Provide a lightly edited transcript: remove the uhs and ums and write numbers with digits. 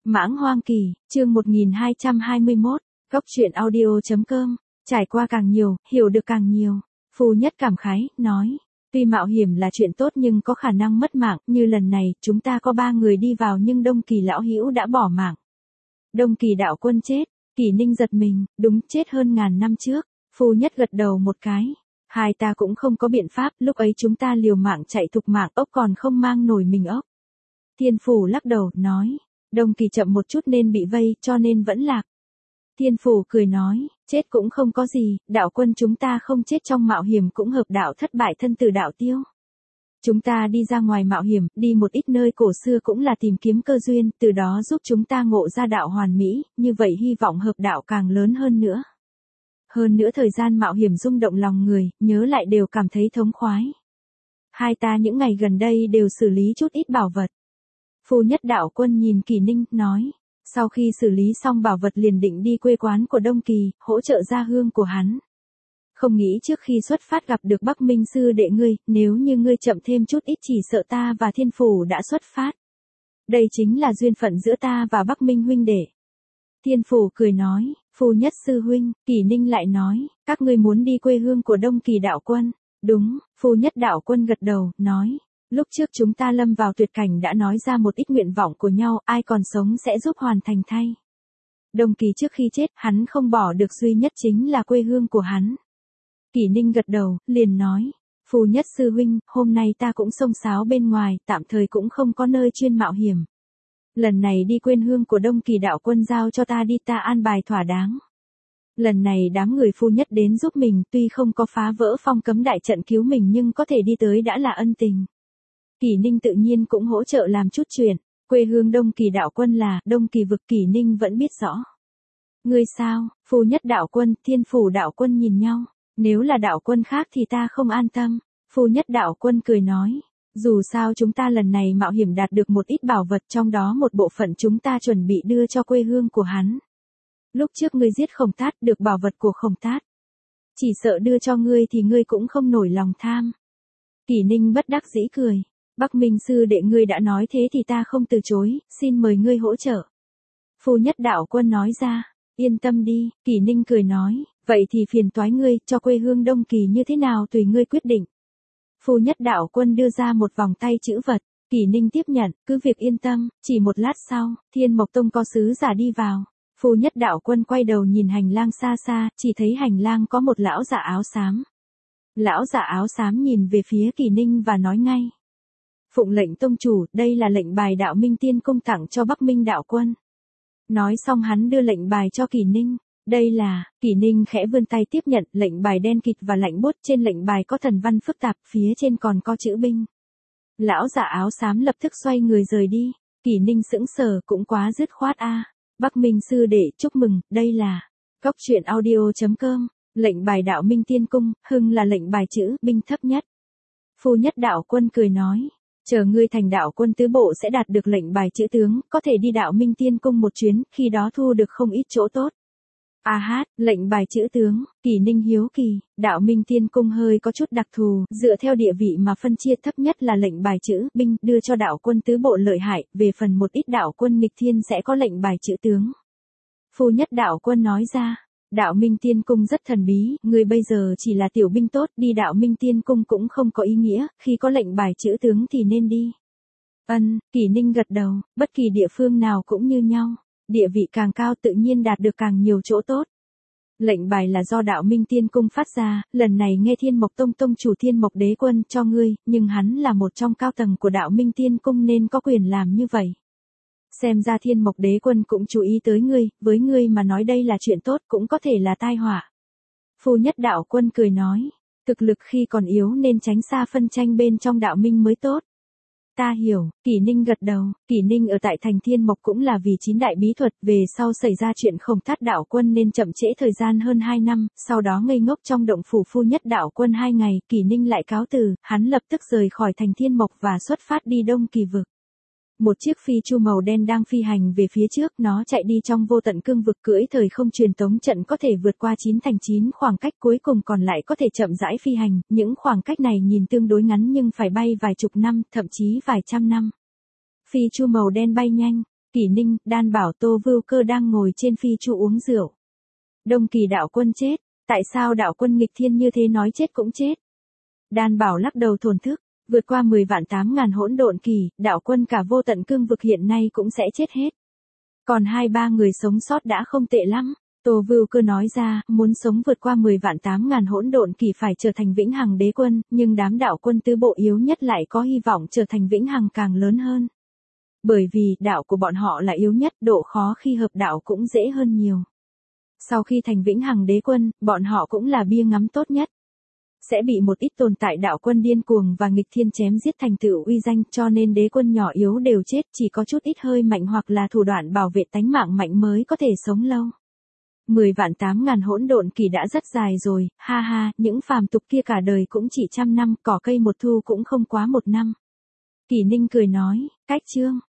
Mãng Hoang Kỳ, chương 1221, Góc truyện audio.com, trải qua càng nhiều, hiểu được càng nhiều. Phu Nhất cảm khái, nói, tuy mạo hiểm là chuyện tốt nhưng có khả năng mất mạng, như lần này, chúng ta có 3 người đi vào nhưng Đông Kỳ lão hữu đã bỏ mạng. Đông Kỳ đạo quân chết, Kỷ Ninh giật mình, đúng chết hơn ngàn năm trước. Phu Nhất gật đầu một cái. Hai ta cũng không có biện pháp, lúc ấy chúng ta liều mạng chạy thục mạng, ốc còn không mang nổi mình ốc. Thiên Phủ lắc đầu, nói, Đông Kỳ chậm một chút nên bị vây, cho nên vẫn lạc. Thiên Phủ cười nói, chết cũng không có gì, đạo quân chúng ta không chết trong mạo hiểm cũng hợp đạo thất bại thân từ đạo tiêu. Chúng ta đi ra ngoài mạo hiểm, đi một ít nơi cổ xưa cũng là tìm kiếm cơ duyên, từ đó giúp chúng ta ngộ ra đạo hoàn mỹ, như vậy hy vọng hợp đạo càng lớn hơn nữa. Hơn nữa thời gian mạo hiểm rung động lòng người, nhớ lại đều cảm thấy thống khoái. Hai ta những ngày gần đây đều xử lý chút ít bảo vật. Phu Nhất đạo quân nhìn Kỷ Ninh, nói, sau khi xử lý xong bảo vật liền định đi quê quán của Đông Kỳ, hỗ trợ gia hương của hắn. Không nghĩ trước khi xuất phát gặp được Bắc Minh sư đệ ngươi, nếu như ngươi chậm thêm chút ít chỉ sợ ta và Thiên Phủ đã xuất phát. Đây chính là duyên phận giữa ta và Bắc Minh huynh đệ. Thiên Phủ cười nói, Phu Nhất sư huynh. Kỷ Ninh lại nói, các ngươi muốn đi quê hương của Đông Kỳ đạo quân. Đúng, Phu Nhất đạo quân gật đầu, nói, lúc trước chúng ta lâm vào tuyệt cảnh đã nói ra một ít nguyện vọng của nhau, ai còn sống sẽ giúp hoàn thành thay. Đông Kỳ trước khi chết, hắn không bỏ được duy nhất chính là quê hương của hắn. Kỷ Ninh gật đầu, liền nói, Phu Nhất sư huynh, hôm nay ta cũng xông xáo bên ngoài, tạm thời cũng không có nơi chuyên mạo hiểm. Lần này đi quê hương của Đông Kỳ đạo quân giao cho ta đi, ta an bài thỏa đáng. Lần này đám người Phu Nhất đến giúp mình, tuy không có phá vỡ phong cấm đại trận cứu mình nhưng có thể đi tới đã là ân tình. Kỷ Ninh tự nhiên cũng hỗ trợ làm chút chuyện, quê hương Đông Kỳ đạo quân là Đông Kỳ vực. Kỷ Ninh vẫn biết rõ. Ngươi sao? Phu Nhất đạo quân, Thiên Phủ đạo quân nhìn nhau, nếu là đạo quân khác thì ta không an tâm. Phu Nhất đạo quân cười nói, dù sao chúng ta lần này mạo hiểm đạt được một ít bảo vật, trong đó một bộ phận chúng ta chuẩn bị đưa cho quê hương của hắn. Lúc trước ngươi giết Khổng Tát được bảo vật của Khổng Tát, chỉ sợ đưa cho ngươi thì ngươi cũng không nổi lòng tham. Kỷ Ninh bất đắc dĩ cười, Bắc Minh sư đệ ngươi đã nói thế thì ta không từ chối, xin mời ngươi hỗ trợ. Phu Nhất đạo quân nói ra, yên tâm đi. Kỷ Ninh cười nói, vậy thì phiền toái ngươi, cho quê hương Đông Kỳ như thế nào tùy ngươi quyết định. Phu Nhất đạo quân đưa ra một vòng tay chữ vật, Kỷ Ninh tiếp nhận, cứ việc yên tâm. Chỉ một lát sau, Thiên Mộc Tông có sứ giả đi vào. Phu Nhất đạo quân quay đầu nhìn hành lang xa xa, chỉ thấy hành lang có một lão giả áo xám. Lão giả áo xám nhìn về phía Kỷ Ninh và nói ngay, phụng lệnh tông chủ, đây là lệnh bài Đạo Minh Tiên Cung tặng cho Bắc Minh đạo quân. Nói xong hắn đưa lệnh bài cho Kỷ Ninh. Đây là, Kỷ Ninh khẽ vươn tay tiếp nhận, lệnh bài đen kịt và lạnh buốt, trên lệnh bài có thần văn phức tạp, phía trên còn có chữ binh. Lão giả áo xám lập tức xoay người rời đi. Kỷ Ninh sững sờ, cũng quá dứt khoát a. Bắc Minh sư đệ, chúc mừng, đây là Góc truyện audio.com, lệnh bài Đạo Minh Tiên Cung, hưng là lệnh bài chữ binh thấp nhất. Phu Nhất đạo quân cười nói, chờ ngươi thành đạo quân tứ bộ sẽ đạt được lệnh bài chữ tướng, có thể đi Đạo Minh Tiên Cung một chuyến, khi đó thu được không ít chỗ tốt. Lệnh bài chữ tướng. Kỷ Ninh hiếu kỳ, Đạo Minh Tiên Cung hơi có chút đặc thù, dựa theo địa vị mà phân chia, thấp nhất là lệnh bài chữ binh, đưa cho đạo quân tứ bộ lợi hại, về phần một ít đạo quân nghịch thiên sẽ có lệnh bài chữ tướng. Phu Nhất đạo quân nói ra, Đạo Minh Tiên Cung rất thần bí, ngươi bây giờ chỉ là tiểu binh tốt, đi Đạo Minh Tiên Cung cũng không có ý nghĩa, khi có lệnh bài chữ tướng thì nên đi. Kỷ Ninh gật đầu, bất kỳ địa phương nào cũng như nhau. Địa vị càng cao tự nhiên đạt được càng nhiều chỗ tốt. Lệnh bài là do Đạo Minh Tiên Cung phát ra, lần này nghe Thiên Mộc Tông tông chủ Thiên Mộc Đế Quân cho ngươi, nhưng hắn là một trong cao tầng của Đạo Minh Tiên Cung nên có quyền làm như vậy. Xem ra Thiên Mộc Đế Quân cũng chú ý tới ngươi, với ngươi mà nói đây là chuyện tốt cũng có thể là tai họa. Phu Nhất đạo quân cười nói, thực lực khi còn yếu nên tránh xa phân tranh bên trong đạo minh mới tốt. Ta hiểu. Kỷ Ninh gật đầu. Kỷ Ninh ở tại thành Thiên Mộc cũng là vì 9 đại bí thuật, về sau xảy ra chuyện Khổng Tát đạo quân nên chậm trễ thời gian hơn 2 năm, sau đó ngây ngốc trong động phủ Phu Nhất đạo quân 2 ngày, Kỷ Ninh lại cáo từ, hắn lập tức rời khỏi thành Thiên Mộc và xuất phát đi Đông Kỳ vực. Một chiếc phi chu màu đen đang phi hành về phía trước, nó chạy đi trong vô tận cương vực, cưỡi thời không truyền tống trận có thể vượt qua 9 thành 9 khoảng cách, cuối cùng còn lại có thể chậm rãi phi hành, những khoảng cách này nhìn tương đối ngắn nhưng phải bay vài chục năm, thậm chí vài trăm năm. Phi chu màu đen bay nhanh, Kỷ Ninh, Đan bảo Tô Vưu Cơ đang ngồi trên phi trụ uống rượu. Đông Kỳ đạo quân chết, tại sao đạo quân nghịch thiên như thế nói chết cũng chết? Đan bảo lắc đầu thổn thức, vượt qua 10 vạn 8 ngàn hỗn độn kỳ, đạo quân cả vô tận cương vực hiện nay cũng sẽ chết hết. Còn 2-3 người sống sót đã không tệ lắm. Tô Vưu Cơ nói ra, muốn sống vượt qua 10 vạn 8 ngàn hỗn độn kỳ phải trở thành vĩnh hằng đế quân, nhưng đám đạo quân tứ bộ yếu nhất lại có hy vọng trở thành vĩnh hằng càng lớn hơn. Bởi vì, đạo của bọn họ là yếu nhất, độ khó khi hợp đạo cũng dễ hơn nhiều. Sau khi thành vĩnh hằng đế quân, bọn họ cũng là bia ngắm tốt nhất. Sẽ bị một ít tồn tại đạo quân điên cuồng và nghịch thiên chém giết thành tựu uy danh, cho nên đế quân nhỏ yếu đều chết, chỉ có chút ít hơi mạnh hoặc là thủ đoạn bảo vệ tánh mạng mạnh mới có thể sống lâu. 10 vạn 8 ngàn hỗn độn kỳ đã rất dài rồi, ha ha, những phàm tục kia cả đời cũng chỉ trăm năm, cỏ cây một thu cũng không quá 1 năm. Kỷ Ninh cười nói, cách chương.